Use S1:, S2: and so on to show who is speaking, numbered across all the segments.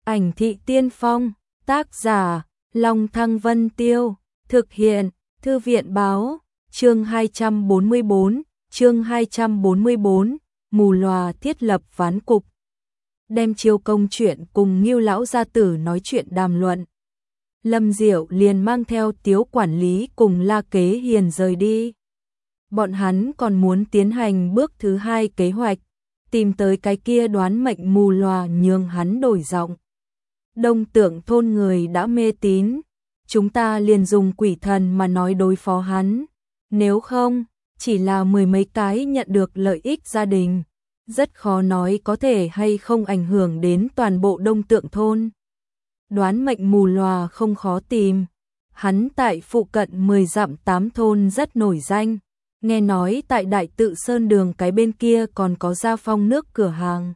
S1: Ảnh thị tiên phong, tác giả, Long Thăng Vân Tiêu, thực hiện, Thư viện báo, chương 244, mù lòa thiết lập ván cục. Đem chiêu công chuyện cùng Ngưu lão gia tử nói chuyện đàm luận. Lâm Diệu liền mang theo Tiếu quản lý cùng La Kế Hiền rời đi. Bọn hắn còn muốn tiến hành bước thứ hai kế hoạch, tìm tới cái kia đoán mệnh mù lòa nhường hắn đổi giọng. Đông Tượng thôn người đã mê tín, chúng ta liền dùng quỷ thần mà nói đối phó hắn, nếu không, chỉ là mười mấy cái nhận được lợi ích gia đình, rất khó nói có thể hay không ảnh hưởng đến toàn bộ Đông Tượng thôn. Đoán mệnh mù lòa không khó tìm, hắn tại phụ cận 10 dặm 8 thôn rất nổi danh, nghe nói tại Đại Tự Sơn đường cái bên kia còn có Gia Phong nước cửa hàng.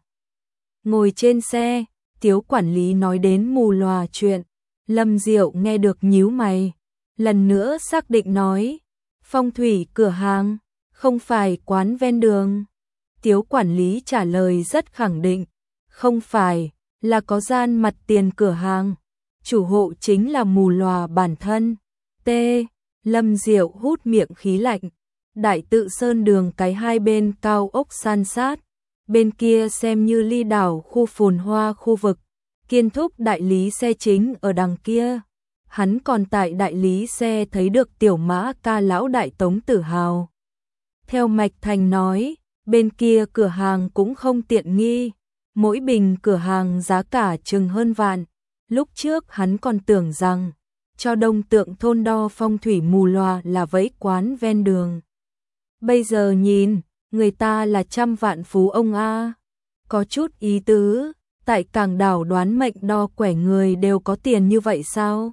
S1: Ngồi trên xe, Tiếu quản lý nói đến mù lòa chuyện, Lâm Diệu nghe được nhíu mày, lần nữa xác định nói, phong thủy cửa hàng, không phải quán ven đường. Tiếu quản lý trả lời rất khẳng định, không phải, là có gian mặt tiền cửa hàng, chủ hộ chính là mù lòa bản thân. T. Lâm Diệu hút miệng khí lạnh, Đại Tự Sơn đường cái hai bên cao ốc san sát, bên kia xem như ly đảo khu phồn hoa khu vực, Kiên Thúc đại lý xe chính ở đằng kia. Hắn còn tại đại lý xe thấy được Tiểu Mã ca lão đại Tống Tử Hào. Theo Mạch Thành nói, bên kia cửa hàng cũng không tiện nghi, mỗi bình cửa hàng giá cả chừng hơn vạn. Lúc trước hắn còn tưởng rằng, cho Đông Tượng thôn đo phong thủy mù lòa là vẫy quán ven đường. Bây giờ nhìn, người ta là trăm vạn phú ông a, có chút ý tứ, tại Cảng Đảo đoán mệnh đo quẻ người đều có tiền như vậy sao?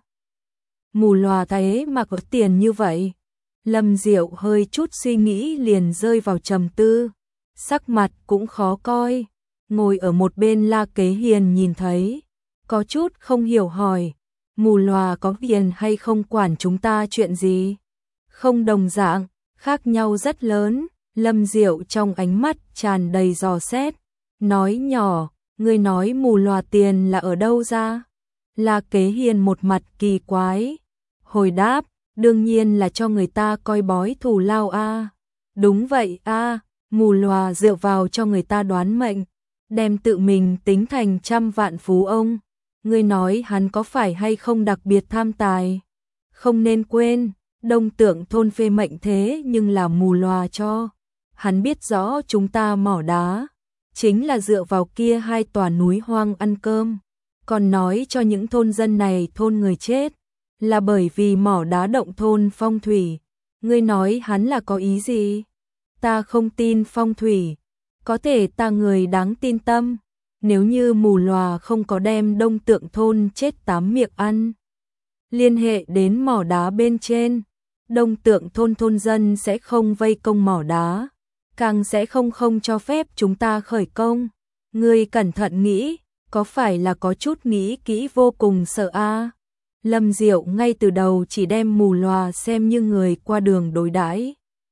S1: Mù lòa thế mà có tiền như vậy. Lâm Diệu hơi chút suy nghĩ liền rơi vào trầm tư, sắc mặt cũng khó coi. Ngồi ở một bên La Kế Hiền nhìn thấy, có chút không hiểu hỏi, mù lòa có tiền hay không quản chúng ta chuyện gì? Không đồng dạng, khác nhau rất lớn. Lâm Diệu trong ánh mắt tràn đầy dò xét, nói nhỏ, ngươi nói mù lòa tiền là ở đâu ra? La Kế Hiền một mặt kỳ quái, hồi đáp, đương nhiên là cho người ta coi bói thù lao a. Đúng vậy a, mù lòa dựa vào cho người ta đoán mệnh, đem tự mình tính thành trăm vạn phú ông. Ngươi nói hắn có phải hay không đặc biệt tham tài? Không nên quên, Đông Tượng thôn phê mệnh thế nhưng là mù lòa cho. Hắn biết rõ chúng ta mỏ đá, chính là dựa vào kia hai tòa núi hoang ăn cơm. Còn nói cho những thôn dân này thôn người chết, là bởi vì mỏ đá động thôn phong thủy. Ngươi nói hắn là có ý gì? Ta không tin phong thủy, có thể ta người đáng tin tâm. Nếu như mù lòa không có đem Đông Tượng thôn chết 8 miệng ăn, liên hệ đến mỏ đá bên trên, Đông Tượng thôn thôn dân sẽ không vây công mỏ đá, càng sẽ không cho phép chúng ta khởi công. Ngươi cẩn thận nghĩ, có phải là có chút nghĩ kỹ vô cùng sợ a? Lâm Diệu ngay từ đầu chỉ đem mù lòa xem như người qua đường đối đãi.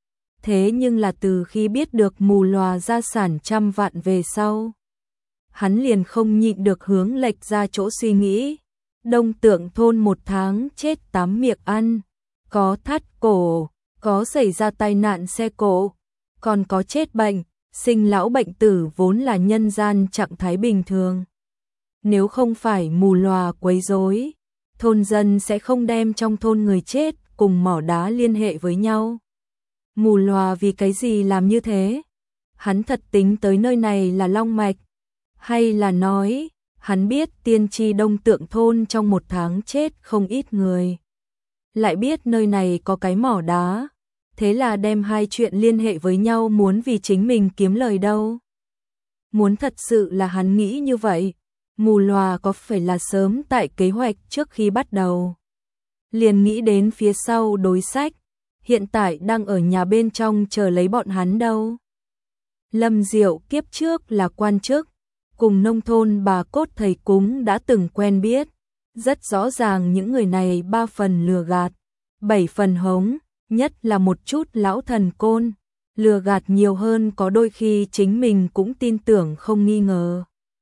S1: Thế nhưng là từ khi biết được mù lòa gia sản trăm vạn về sau, hắn liền không nhịn được hướng lệch ra chỗ suy nghĩ. Đông Tượng thôn một tháng chết 8 miệng ăn, có thắt cổ, có xảy ra tai nạn xe cộ, còn có chết bệnh, sinh lão bệnh tử vốn là nhân gian trạng thái bình thường. Nếu không phải mù lòa quấy rối, thôn dân sẽ không đem trong thôn người chết cùng mỏ đá liên hệ với nhau. Mù lòa vì cái gì làm như thế? Hắn thật tính tới nơi này là long mạch, hay là nói, hắn biết tiên tri Đông Tượng thôn trong một tháng chết không ít người, lại biết nơi này có cái mỏ đá, thế là đem hai chuyện liên hệ với nhau muốn vì chính mình kiếm lời đâu. Muốn thật sự là hắn nghĩ như vậy, mù lòa có phải là sớm tại kế hoạch trước khi bắt đầu liền nghĩ đến phía sau đối sách, hiện tại đang ở nhà bên trong chờ lấy bọn hắn đâu. Lâm Diệu kiếp trước là quan chức, cùng nông thôn bà cốt thầy cúng đã từng quen biết, rất rõ ràng những người này 3 phần lừa gạt, 7 phần hống, nhất là một chút lão thần côn, lừa gạt nhiều hơn có đôi khi chính mình cũng tin tưởng không nghi ngờ.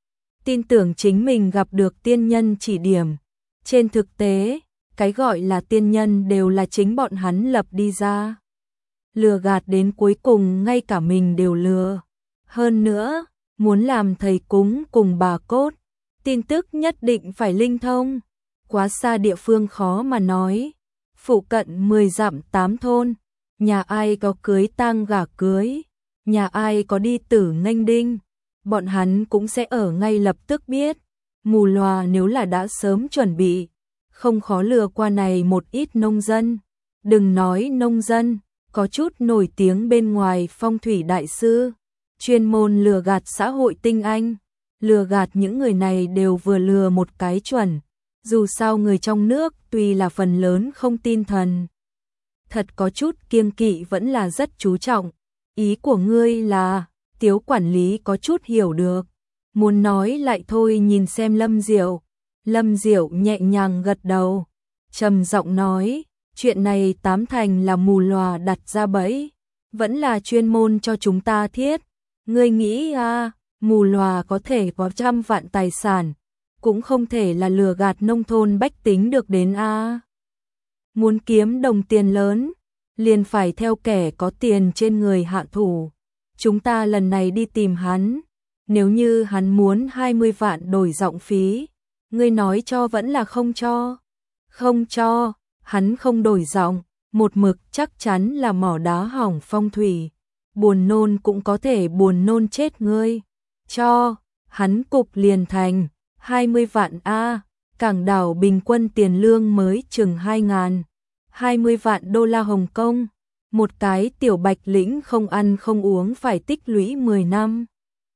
S1: tin tưởng chính mình gặp được tiên nhân chỉ điểm. Trên thực tế, cái gọi là tiên nhân đều là chính bọn hắn lập đi ra. Lừa gạt đến cuối cùng ngay cả mình đều lừa. Hơn nữa, muốn làm thầy cúng cùng bà cốt, tin tức nhất định phải linh thông. Quá xa địa phương khó mà nói. Phụ cận 10 dặm 8 thôn, nhà ai có cưới tang gả cưới, nhà ai có đi tử nghênh đinh, bọn hắn cũng sẽ ở ngay lập tức biết. Mù lòa nếu là đã sớm chuẩn bị, không khó lừa qua này một ít nông dân. Đừng nói nông dân, có chút nổi tiếng bên ngoài phong thủy đại sư, chuyên môn lừa gạt xã hội tinh anh. Lừa gạt những người này đều vừa lừa một cái chuẩn. Dù sao người trong nước tuy là phần lớn không tin thần, thật có chút kiêng kỵ vẫn là rất chú trọng. Ý của ngươi là, Tiếu quản lý có chút hiểu được. Muốn nói lại thôi, nhìn xem Lâm Diệu. Lâm Diệu nhẹ nhàng gật đầu, trầm giọng nói, chuyện này tám thành là mù lòa đặt ra bẫy, vẫn là chuyên môn cho chúng ta thiết. Ngươi nghĩ à, mù lòa có thể có 100 vạn tài sản, cũng không thể là lừa gạt nông thôn bách tính được đến a. Muốn kiếm đồng tiền lớn, liền phải theo kẻ có tiền trên người hạ thủ. Chúng ta lần này đi tìm hắn, nếu như hắn muốn 20 vạn đổi giọng phí, ngươi nói cho vẫn là không cho? Không cho, hắn không đổi giọng, một mực chắc chắn là mỏ đá hỏng phong thủy. Buồn nôn cũng có thể buồn nôn chết ngươi. Cho, hắn cục liền thành 20 vạn a, cảng đảo bình quân tiền lương mới chừng 2.000, 20 vạn đô la Hồng Kông, một cái tiểu bạch lĩnh không ăn không uống phải tích lũy 10 năm.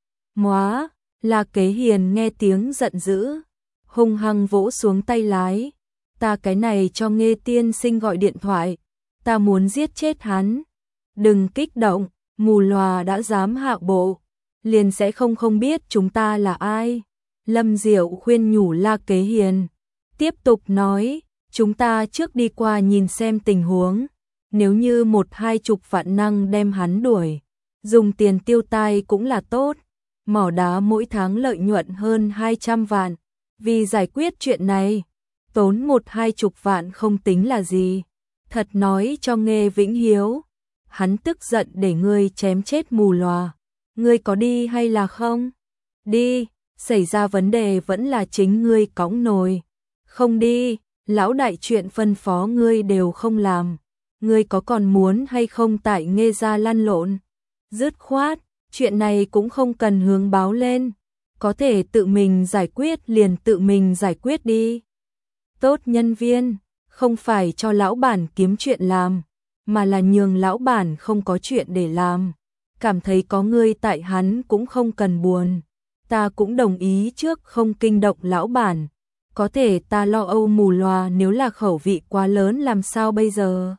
S1: Móa, La Kế Hiền nghe tiếng giận dữ, hung hăng vỗ xuống tay lái. Ta cái này cho Nghê tiên sinh gọi điện thoại, ta muốn giết chết hắn. Đừng kích động, mù lòa đã dám hạ bộ, liền sẽ không biết chúng ta là ai. Lâm Diệu khuyên nhủ La Kế Hiền, tiếp tục nói, chúng ta trước đi qua nhìn xem tình huống, nếu như 1-20 vạn năng đem hắn đuổi, dùng tiền tiêu tai cũng là tốt. Mỏ đá mỗi tháng lợi nhuận hơn 200 vạn, vì giải quyết chuyện này, tốn 1-20 vạn không tính là gì. Thật nói cho Nghê Vĩnh Hiếu, hắn tức giận để ngươi chém chết mù lòa, ngươi có đi hay là không? Đi, xảy ra vấn đề vẫn là chính ngươi cõng nồi. Không đi, lão đại chuyện phân phó ngươi đều không làm, ngươi có còn muốn hay không tại Nghê gia lăn lộn? Dứt khoát, chuyện này cũng không cần hướng báo lên, có thể tự mình giải quyết liền tự mình giải quyết đi. Tốt nhân viên, không phải cho lão bản kiếm chuyện làm, mà là nhường lão bản không có chuyện để làm. Cảm thấy có ngươi tại hắn cũng không cần buồn. Ta cũng đồng ý trước không kinh động lão bản. Có thể ta lo âu mù lòa nếu là khẩu vị quá lớn làm sao bây giờ?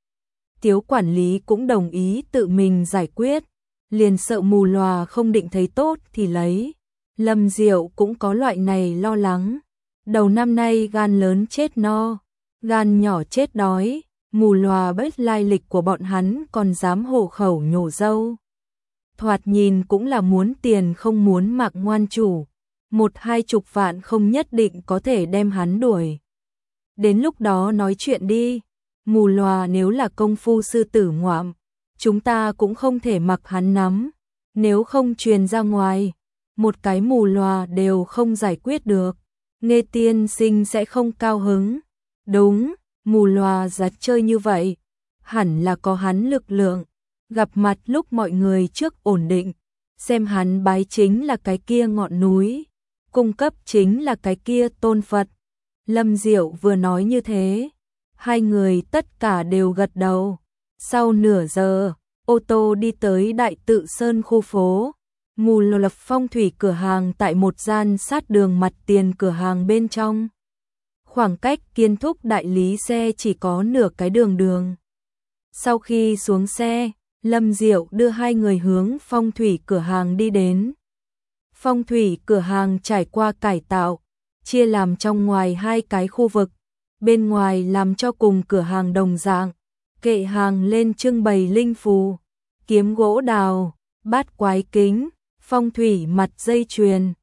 S1: Tiếu quản lý cũng đồng ý tự mình giải quyết. Liền sợ mù lòa không định thấy tốt thì lấy. Lâm Diệu cũng có loại này lo lắng. Đầu năm nay gan lớn chết no, gan nhỏ chết đói. Mù lòa biết lai lịch của bọn hắn còn dám hộ khẩu nhổ dâu. Thoạt nhìn cũng là muốn tiền không muốn mặc ngoan chủ. 1-20 vạn không nhất định có thể đem hắn đuổi. Đến lúc đó nói chuyện đi. Mù lòa nếu là công phu sư tử ngoạm, chúng ta cũng không thể mặc hắn nắm. Nếu không truyền ra ngoài, một cái mù lòa đều không giải quyết được. Nghê tiên sinh sẽ không cao hứng. Đúng, mù lòa giặt chơi như vậy, hẳn là có hắn lực lượng. Gặp mặt lúc mọi người trước ổn định, xem hắn bái chính là cái kia ngọn núi, cung cấp chính là cái kia tôn Phật. Lâm Diệu vừa nói như thế, hai người tất cả đều gật đầu. Sau nửa giờ, ô tô đi tới Đại Tự Sơn khu phố. Mù lòa lập phong thủy cửa hàng tại một gian sát đường mặt tiền cửa hàng bên trong. Khoảng cách Kiên Thúc đại lý xe chỉ có nửa cái đường. Sau khi xuống xe, Lâm Diệu đưa hai người hướng phong thủy cửa hàng đi đến. Phong thủy cửa hàng trải qua cải tạo, chia làm trong ngoài hai cái khu vực. Bên ngoài làm cho cùng cửa hàng đồng dạng, kệ hàng lên trưng bày linh phù, kiếm gỗ đào, bát quái kính, phong thủy mặt dây chuyền.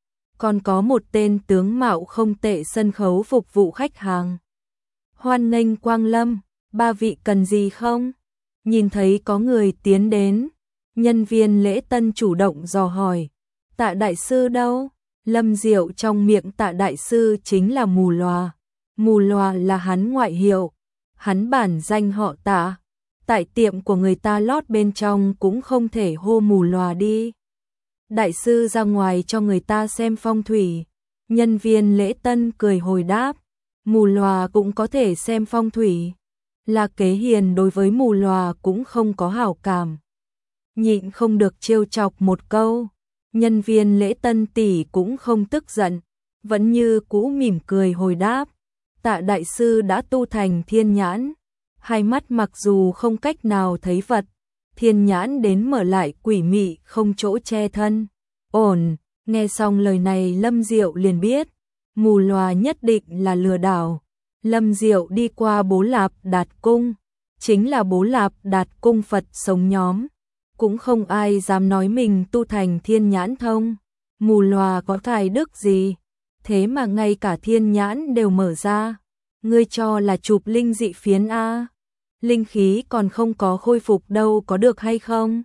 S1: còn có một tên tướng mạo không tệ sân khấu phục vụ khách hàng. Hoan nghênh quang lâm, ba vị cần gì không? Nhìn thấy có người tiến đến, nhân viên lễ tân chủ động dò hỏi, Tạ đại sư đâu? Lâm Diệu trong miệng Tạ đại sư chính là Mù Lòa. Mù Lòa là hắn ngoại hiệu, hắn bản danh họ Tạ. Tại tiệm của người ta lót bên trong cũng không thể hô Mù Lòa đi. Đại sư ra ngoài cho người ta xem phong thủy. Nhân viên lễ tân cười hồi đáp, Mù Lòa cũng có thể xem phong thủy. La Kế Hiền đối với Mù Lòa cũng không có hảo cảm, nhịn không được trêu chọc một câu. Nhân viên lễ tân tỷ cũng không tức giận, vẫn như cũ mỉm cười hồi đáp, Tạ đại sư đã tu thành thiên nhãn, hai mắt mặc dù không cách nào thấy vật, thiên nhãn đến mở lại quỷ mị không chỗ che thân. Ổn, nghe xong lời này Lâm Diệu liền biết, Mù Lòa nhất định là lừa đảo. Lâm Diệu đi qua Bố Lạp Đạt Cung, chính là Bố Lạp Đạt Cung Phật sống nhóm, cũng không ai dám nói mình tu thành thiên nhãn thông. Mù Lòa có tài đức gì, thế mà ngay cả thiên nhãn đều mở ra. Ngươi cho là chụp linh dị phiến a? Linh khí còn không có khôi phục đâu có được hay không?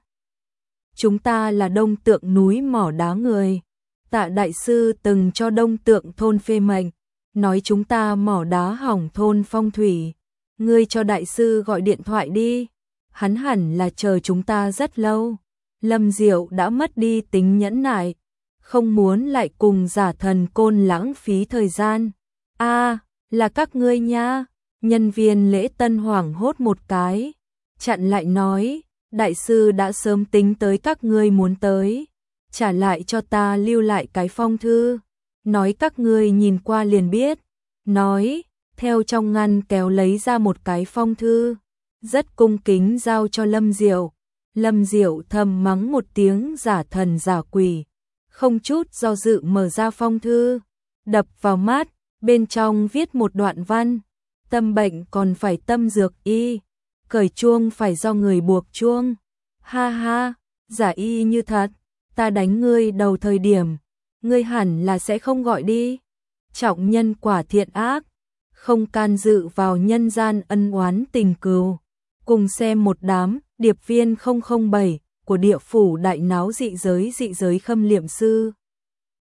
S1: Chúng ta là Đông Tượng núi mỏ đá người. Tạ đại sư từng cho Đông Tượng thôn phê mệnh, nói chúng ta mỏ đá hỏng thôn phong thủy. Ngươi cho đại sư gọi điện thoại đi, hắn hẳn là chờ chúng ta rất lâu. Lâm Diệu đã mất đi tính nhẫn nại, không muốn lại cùng giả thần côn lãng phí thời gian. A, là các ngươi nha. Nhân viên lễ tân hoảng hốt một cái, chặn lại nói, đại sư đã sớm tính tới các ngươi muốn tới, trả lại cho ta lưu lại cái phong thư, nói các ngươi nhìn qua liền biết. Nói, theo trong ngăn kéo lấy ra một cái phong thư, rất cung kính giao cho Lâm Diệu. Lâm Diệu thầm mắng một tiếng giả thần giả quỷ, không chút do dự mở ra phong thư, đập vào mắt, bên trong viết một đoạn văn, tâm bệnh còn phải tâm dược y, cởi chuông phải do người buộc chuông. Ha ha, giả y như thật, ta đánh ngươi đầu thời điểm, ngươi hẳn là sẽ không gọi đi. Trọng nhân quả thiện ác, không can dự vào nhân gian ân oán tình cừu. Cùng xem một đám điệp viên 007 của địa phủ đại náo dị giới khâm liệm sư.